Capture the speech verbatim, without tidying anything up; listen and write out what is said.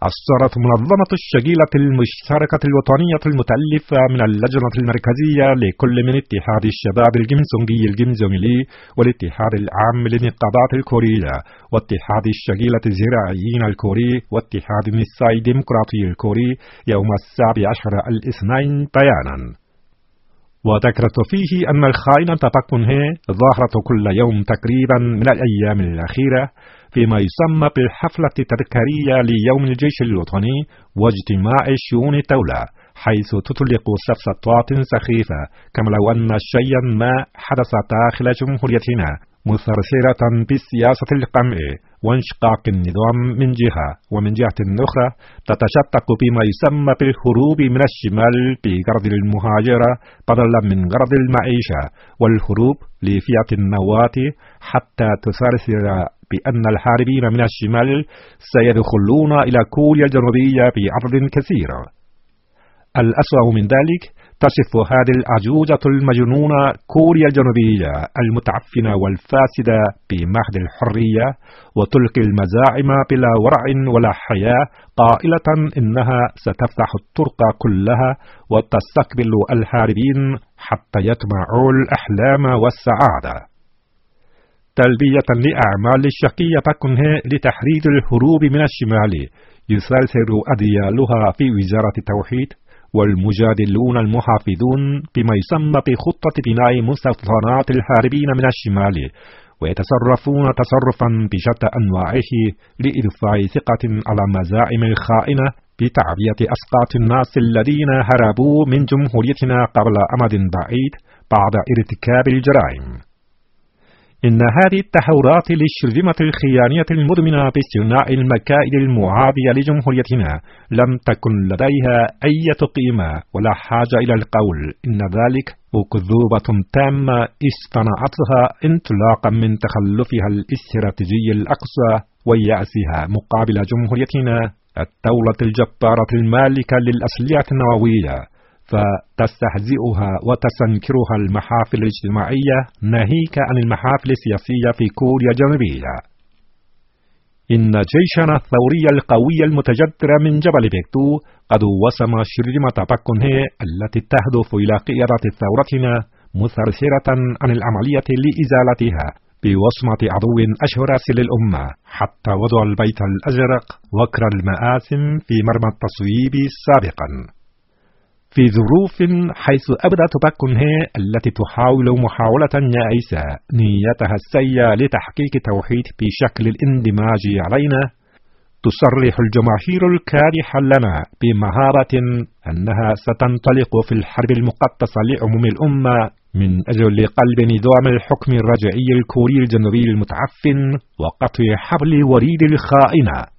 أصدرت منظمة الشجيلة المشتركة الوطنية المتألفة من اللجنة المركزية لكل من اتحاد الشباب الجمسونجي الجمزونجلي والاتحاد العام للنقابات الكورية واتحاد الشجيلة الزراعيين الكوري واتحاد النساء الديمقراطي الكوري يوم السابع عشر الاثنين بيانا، وذكرت فيه أن الخائنة باك كون هي ظاهرة كل يوم تقريبا من الأيام الأخيرة فيما يسمى بالحفلة التذكارية ليوم الجيش الوطني واجتماع شؤون الدولة، حيث تطلق سفسطات سخيفة كما لو أن شيئا ما حدث داخل جمهوريتنا، مثرثرة بالسياسة القمع وانشقاق النظام من جهة، ومن جهة أخرى تتشتق بما يسمى بالهروب من الشمال بغرض المهاجرة بدلا من غرض المعيشة، والهروب لفئة النواة حتى تثرثر بأن الهاربين من الشمال سيدخلون إلى كوريا الجنوبية بعدد كثير. الأسوأ من ذلك تصف هذه الأعجوزة المجنونة كوريا الجنوبية المتعفنة والفاسدة بمهد الحرية، وتلقي المزاعم بلا ورع ولا حياة قائلة إنها ستفتح الطرق كلها وتستقبل الهاربين حتى يطمعوا الأحلام والسعادة، تلبية لأعمال الشقية باك كون هي لتحريض الهروب من الشمال. يثرثر أديالها في وزارة التوحيد والمجادلون المحافظون بما يسمى بخطة بناء مستوطنات الهاربين من الشمال، ويتصرفون تصرفا بشتى أنواعه لإضفاء ثقة على مزاعم الخائنة بتعبئة أسقاط الناس الذين هربوا من جمهوريتنا قبل أمد بعيد بعد ارتكاب الجرائم. إن هذه التحورات للشرذمة الخيانية المدمنة باصطناع المكائد المعادية لجمهوريتنا لم تكن لديها أي قيمة ولا حاجة إلى القول، إن ذلك أكذوبة تامة اصطنعتها انطلاقا من تخلفها الاستراتيجي الأقصى ويأسها مقابل جمهوريتنا الدولة الجبارة المالكة للأسلحة النووية، فتستهزئها وتستنكرها المحافل الاجتماعية ناهيك عن المحافل السياسية في كوريا الجنوبية. إن جيشنا الثوري القوي المتجذر من جبل بيكتو قد وسم شرذمة باك كون هي التي تهدف إلى قيادة ثورتنا، مثرثرة عن العملية لإزالتها بوصمة عدو أشرس للأمة، حتى وضع البيت الأزرق وكر المآثم في مرمى التصويب سابقا. في ظروف حيث أبدت باك كون هي التي تحاول محاولة يائسة نيتها السيئة لتحقيق توحيد بشكل الاندماج علينا، تصرح الجماهير الكارحة لنا بمهابة أنها ستنطلق في الحرب المقدسة لعموم الأمة من أجل قلب نظام الحكم الرجعي الكوري الجنوبي المتعفن وقطع حبل وريد الخائنة.